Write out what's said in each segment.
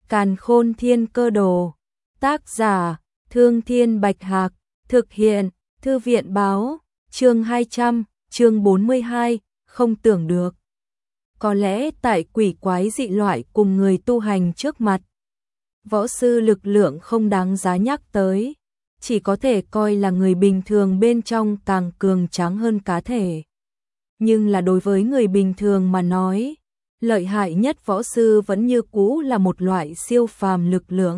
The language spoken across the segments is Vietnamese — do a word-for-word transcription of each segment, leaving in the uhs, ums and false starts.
Càn Khôn Thiên Cơ Đồ. Tác giả: Thương Thiên Bạch Hạc. Thực hiện: Thư viện Báo. Chương hai trăm, chương bốn mươi hai, không tưởng được. Có lẽ tại quỷ quái dị loại cùng người tu hành trước mặt, võ sư lực lượng không đáng giá nhắc tới, chỉ có thể coi là người bình thường bên trong càng cường tráng hơn cá thể. Nhưng là đối với người bình thường mà nói, lợi hại nhất võ sư vẫn như cũ là một loại siêu phàm lực lượng.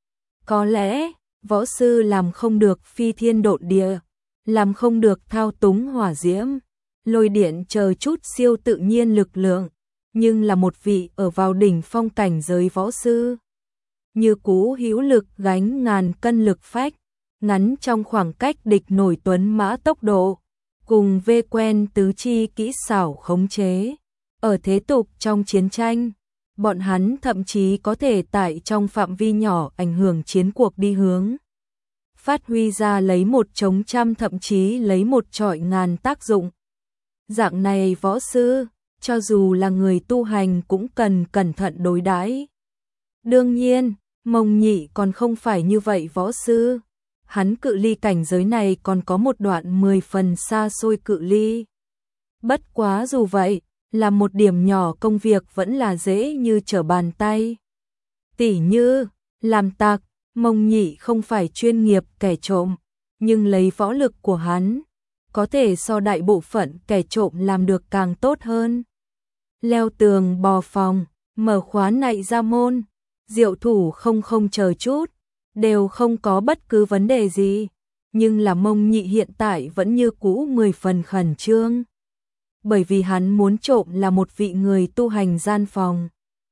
Có lẽ, võ sư làm không được phi thiên độn địa, làm không được thao túng hỏa diễm, lôi điện chờ chút siêu tự nhiên lực lượng, nhưng là một vị ở vào đỉnh phong cảnh giới võ sư. Như cú hữu lực gánh ngàn cân lực phách, ngắn trong khoảng cách địch nổi tuấn mã tốc độ, cùng vê quen tứ chi kỹ xảo khống chế. Ở thế tục trong chiến tranh, bọn hắn thậm chí có thể tại trong phạm vi nhỏ ảnh hưởng chiến cuộc đi hướng. Phát huy ra lấy một chống trăm thậm chí lấy một trọi ngàn tác dụng. Dạng này võ sư, cho dù là người tu hành cũng cần cẩn thận đối đãi. Đương nhiên, Mông Nhị còn không phải như vậy võ sư. Hắn cự ly cảnh giới này còn có một đoạn mười phần xa xôi cự ly. Bất quá dù vậy, là một điểm nhỏ công việc vẫn là dễ như trở bàn tay. Tỉ như, làm tặc, Mông Nhị không phải chuyên nghiệp kẻ trộm, nhưng lấy võ lực của hắn, có thể so đại bộ phận kẻ trộm làm được càng tốt hơn. Leo tường bò phòng, mở khóa nạy ra môn, diệu thủ không không chờ chút, đều không có bất cứ vấn đề gì. Nhưng là Mông Nhị hiện tại vẫn như cũ mười phần khẩn trương. Bởi vì hắn muốn trộm là một vị người tu hành gian phòng,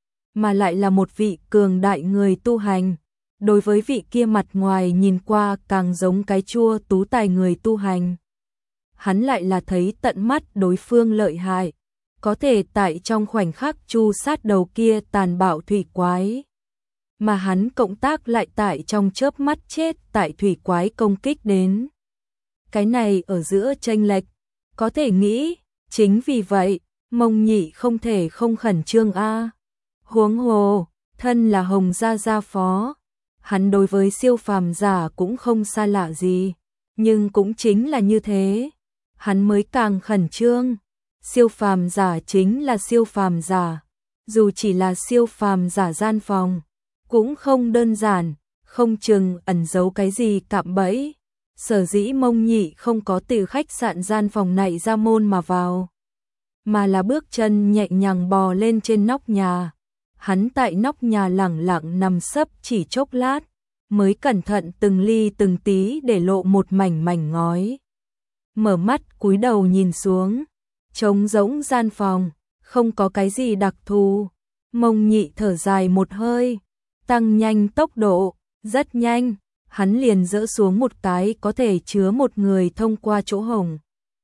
mà lại là một vị cường đại người tu hành. Đối với vị kia mặt ngoài nhìn qua càng giống cái chua tú tài người tu hành, hắn lại là thấy tận mắt đối phương lợi hại, có thể tại trong khoảnh khắc chu sát đầu kia tàn bạo thủy quái, mà hắn cộng tác lại tại trong chớp mắt chết tại thủy quái công kích đến. Cái này ở giữa chênh lệch, có thể nghĩ, chính vì vậy, Mông Nhị không thể không khẩn trương a. Huống hồ, thân là Hồng gia gia phó, hắn đối với siêu phàm giả cũng không xa lạ gì, nhưng cũng chính là như thế, hắn mới càng khẩn trương. Siêu phàm giả chính là siêu phàm giả, dù chỉ là siêu phàm giả gian phòng, cũng không đơn giản, không chừng ẩn giấu cái gì cạm bẫy. Sở dĩ Mông Nhị không có từ khách sạn gian phòng này ra môn mà vào, mà là bước chân nhẹ nhàng bò lên trên nóc nhà. Hắn tại nóc nhà lẳng lặng nằm sấp chỉ chốc lát, mới cẩn thận từng ly từng tí để lộ một mảnh mảnh ngói. Mở mắt cúi đầu nhìn xuống, trống rỗng gian phòng, không có cái gì đặc thù. Mông Nhị thở dài một hơi, tăng nhanh tốc độ, rất nhanh, hắn liền dỡ xuống một cái có thể chứa một người thông qua chỗ hổng.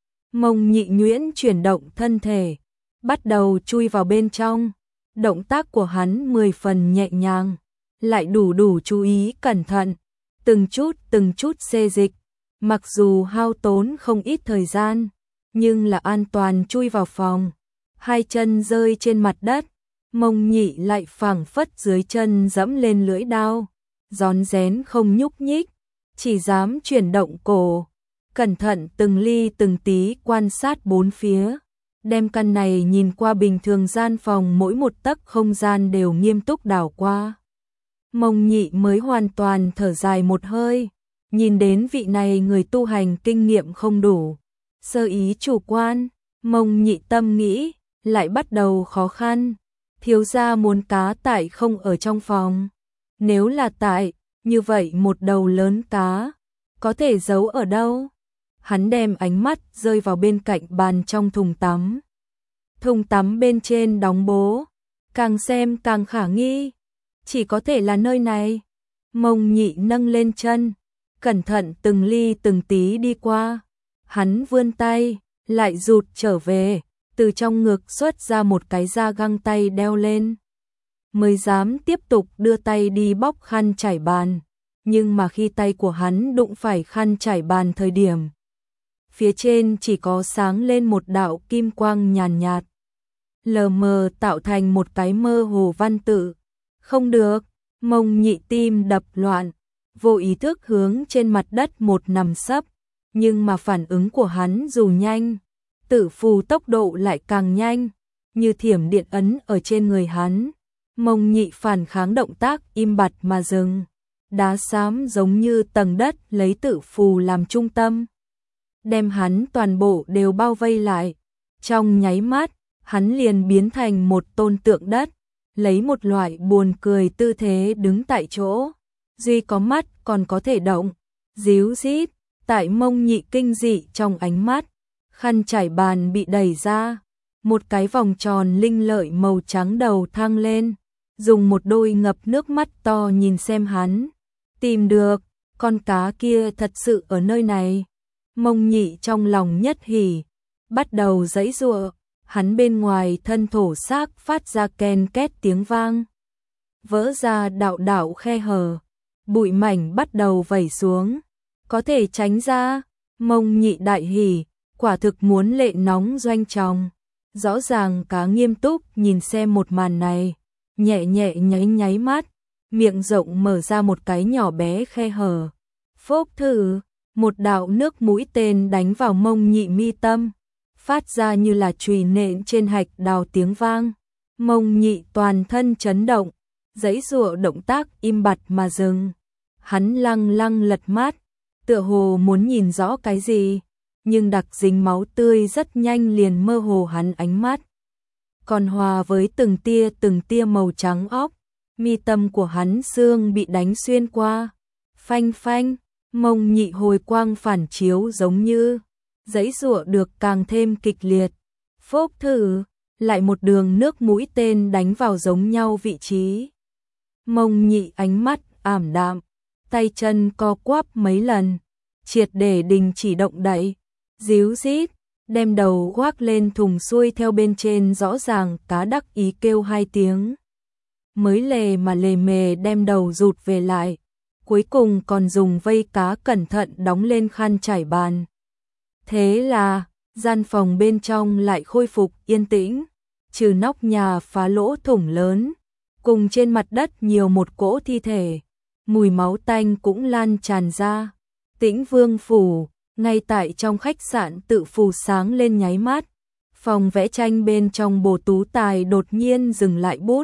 Mông Nhị nhuyễn chuyển động thân thể, bắt đầu chui vào bên trong. Động tác của hắn mười phần nhẹ nhàng, lại đủ đủ chú ý cẩn thận, từng chút từng chút xê dịch, mặc dù hao tốn không ít thời gian, nhưng là an toàn chui vào phòng. Hai chân rơi trên mặt đất, Mông Nhị lại phảng phất dưới chân dẫm lên lưỡi dao, rón rén không nhúc nhích, chỉ dám chuyển động cổ, cẩn thận từng ly từng tí quan sát bốn phía. Đem căn này nhìn qua bình thường gian phòng mỗi một tấc không gian đều nghiêm túc đảo qua. Mông Nhị mới hoàn toàn thở dài một hơi, nhìn đến vị này người tu hành kinh nghiệm không đủ, sơ ý chủ quan. Mông Nhị tâm nghĩ, lại bắt đầu khó khăn. Thiếu gia muốn cá tại không ở trong phòng. Nếu là tại, như vậy một đầu lớn cá, có thể giấu ở đâu? Hắn đem ánh mắt rơi vào bên cạnh bàn trong thùng tắm. Thùng tắm bên trên đóng bố, càng xem càng khả nghi, chỉ có thể là nơi này. Mông Nhị nâng lên chân, cẩn thận từng ly từng tí đi qua. Hắn vươn tay, lại rụt trở về, từ trong ngực xuất ra một cái da găng tay đeo lên. Mới dám tiếp tục đưa tay đi bóc khăn trải bàn, nhưng mà khi tay của hắn đụng phải khăn trải bàn thời điểm, phía trên chỉ có sáng lên một đạo kim quang nhàn nhạt, lờ mờ tạo thành một cái mơ hồ văn tự. Không được, Mông Nhị tim đập loạn, vô ý thức hướng trên mặt đất một nằm sấp, nhưng mà phản ứng của hắn dù nhanh, tử phù tốc độ lại càng nhanh, như thiểm điện ấn ở trên người hắn. Mông Nhị phản kháng động tác im bặt mà dừng, đá xám giống như tầng đất lấy tử phù làm trung tâm, đem hắn toàn bộ đều bao vây lại. Trong nháy mắt, hắn liền biến thành một tôn tượng đất, lấy một loại buồn cười tư thế đứng tại chỗ, duy có mắt còn có thể động, díu dít. Tại Mông Nhị kinh dị trong ánh mắt, khăn trải bàn bị đẩy ra, một cái vòng tròn linh lợi màu trắng đầu thăng lên, dùng một đôi ngập nước mắt to nhìn xem hắn. Tìm được, con cá kia thật sự ở nơi này. Mông Nhị trong lòng nhất hỉ, bắt đầu giãy giụa, hắn bên ngoài thân thổ xác phát ra ken két tiếng vang, vỡ ra đạo đạo khe hở, bụi mảnh bắt đầu vẩy xuống. Có thể tránh ra, Mông Nhị đại hỉ, quả thực muốn lệ nóng doanh tròng. Rõ ràng cá nghiêm túc nhìn xem một màn này, nhẹ nhẹ nháy nháy mắt, miệng rộng mở ra một cái nhỏ bé khe hở. Phốc thử, một đạo nước mũi tên đánh vào Mông Nhị mi tâm, phát ra như là chùy nện trên hạch đào tiếng vang. Mông Nhị toàn thân chấn động, giãy giụa động tác im bặt mà dừng. Hắn lăng lăng lật mắt, tựa hồ muốn nhìn rõ cái gì, nhưng đặc dính máu tươi rất nhanh liền mơ hồ hắn ánh mắt. Còn hòa với từng tia từng tia màu trắng óc, mi tâm của hắn xương bị đánh xuyên qua. Phanh phanh, Mông Nhị hồi quang phản chiếu giống như, giãy giụa được càng thêm kịch liệt. Phốc thử, lại một đường nước mũi tên đánh vào giống nhau vị trí. Mông Nhị ánh mắt ảm đạm, tay chân co quắp mấy lần, triệt để đình chỉ động đậy, díu dít, đem đầu gác lên thùng xuôi theo bên trên. Rõ ràng cá đắc ý kêu hai tiếng, mới lề mà lề mề đem đầu rụt về lại, cuối cùng còn dùng vây cá cẩn thận đóng lên khăn trải bàn. Thế là, gian phòng bên trong lại khôi phục yên tĩnh, trừ nóc nhà phá lỗ thủng lớn, cùng trên mặt đất nhiều một cỗ thi thể, mùi máu tanh cũng lan tràn ra. Tĩnh Vương phủ, ngay tại trong khách sạn tự phù sáng lên nháy mắt, phòng vẽ tranh bên trong Bồ Tú Tài đột nhiên dừng lại bút.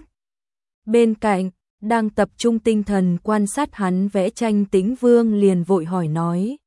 Bên cạnh, đang tập trung tinh thần quan sát hắn vẽ tranh Tĩnh Vương liền vội hỏi nói: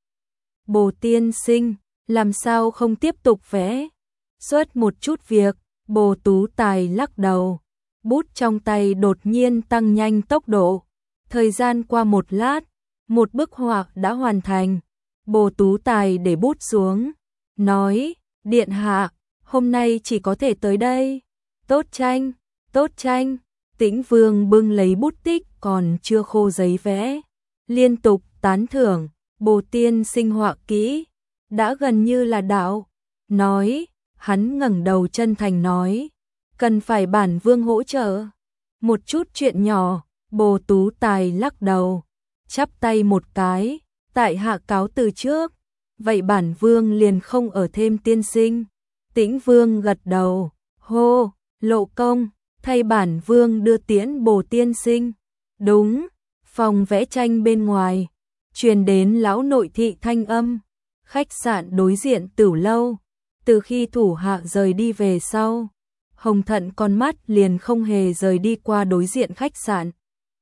Bồ tiên sinh, làm sao không tiếp tục vẽ? Suốt một chút việc, Bồ Tú Tài lắc đầu, bút trong tay đột nhiên tăng nhanh tốc độ. Thời gian qua một lát, một bức họa đã hoàn thành. Bồ Tú Tài để bút xuống, nói: Điện hạ, hôm nay chỉ có thể tới đây. Tốt tranh, tốt tranh. Tĩnh Vương bưng lấy bút tích còn chưa khô giấy vẽ, liên tục tán thưởng: Bồ tiên sinh họa kỹ, đã gần như là đạo. Nói, hắn ngẩng đầu chân thành nói: Cần phải bản vương hỗ trợ. Một chút chuyện nhỏ. Bồ Tú Tài lắc đầu, chắp tay một cái: Tại hạ cáo từ trước. Vậy bản vương liền không ở thêm tiên sinh. Tĩnh Vương gật đầu, hô, Lộ công, thay bản vương đưa tiễn Bồ tiên sinh. Đúng. Phòng vẽ tranh bên ngoài truyền đến lão nội thị thanh âm. Khách sạn đối diện Tửu lâu, từ khi thủ hạ rời đi về sau, Hồng Thận con mắt liền không hề rời đi qua đối diện khách sạn.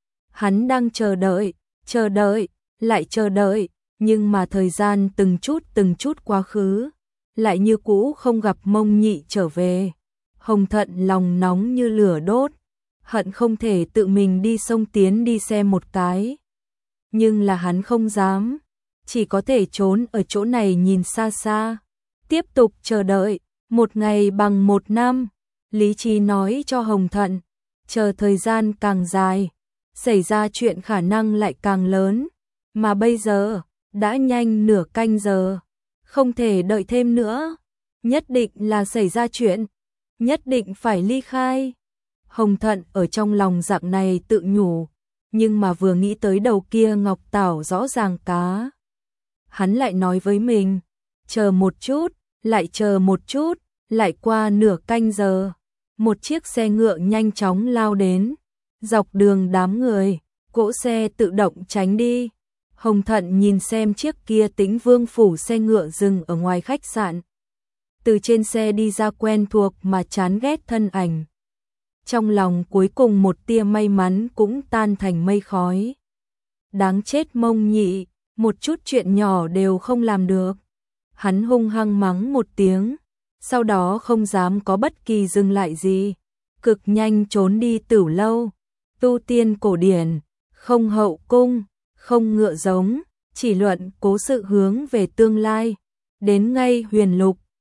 Hắn đang chờ đợi, chờ đợi, lại chờ đợi, nhưng mà thời gian từng chút từng chút quá khứ, lại như cũ không gặp Mông Nhị trở về. Hồng Thận lòng nóng như lửa đốt, hận không thể tự mình đi sông tiến đi xem một cái. Nhưng là hắn không dám, chỉ có thể trốn ở chỗ này nhìn xa xa, tiếp tục chờ đợi. Một ngày bằng một năm, lý trí nói cho Hồng Thận, chờ thời gian càng dài, xảy ra chuyện khả năng lại càng lớn, mà bây giờ, đã nhanh nửa canh giờ, không thể đợi thêm nữa, nhất định là xảy ra chuyện, nhất định phải ly khai. Hồng Thận ở trong lòng dạng này tự nhủ, nhưng mà vừa nghĩ tới đầu kia ngọc tảo rõ ràng cá, hắn lại nói với mình, chờ một chút, lại chờ một chút, lại qua nửa canh giờ, một chiếc xe ngựa nhanh chóng lao đến, dọc đường đám người cỗ xe tự động tránh đi. Hồng Thận nhìn xem chiếc kia Tĩnh Vương phủ xe ngựa dừng ở ngoài khách sạn. Từ trên xe đi ra quen thuộc mà chán ghét thân ảnh. Trong lòng cuối cùng một tia may mắn cũng tan thành mây khói. Đáng chết Mông Nhị, một chút chuyện nhỏ đều không làm được. Hắn hung hăng mắng một tiếng, sau đó không dám có bất kỳ dừng lại gì. Cực nhanh trốn đi Tửu lâu. Tu tiên cổ điển, không hậu cung, không ngựa giống, chỉ luận cố sự hướng về tương lai. Đến ngay Huyền Lục,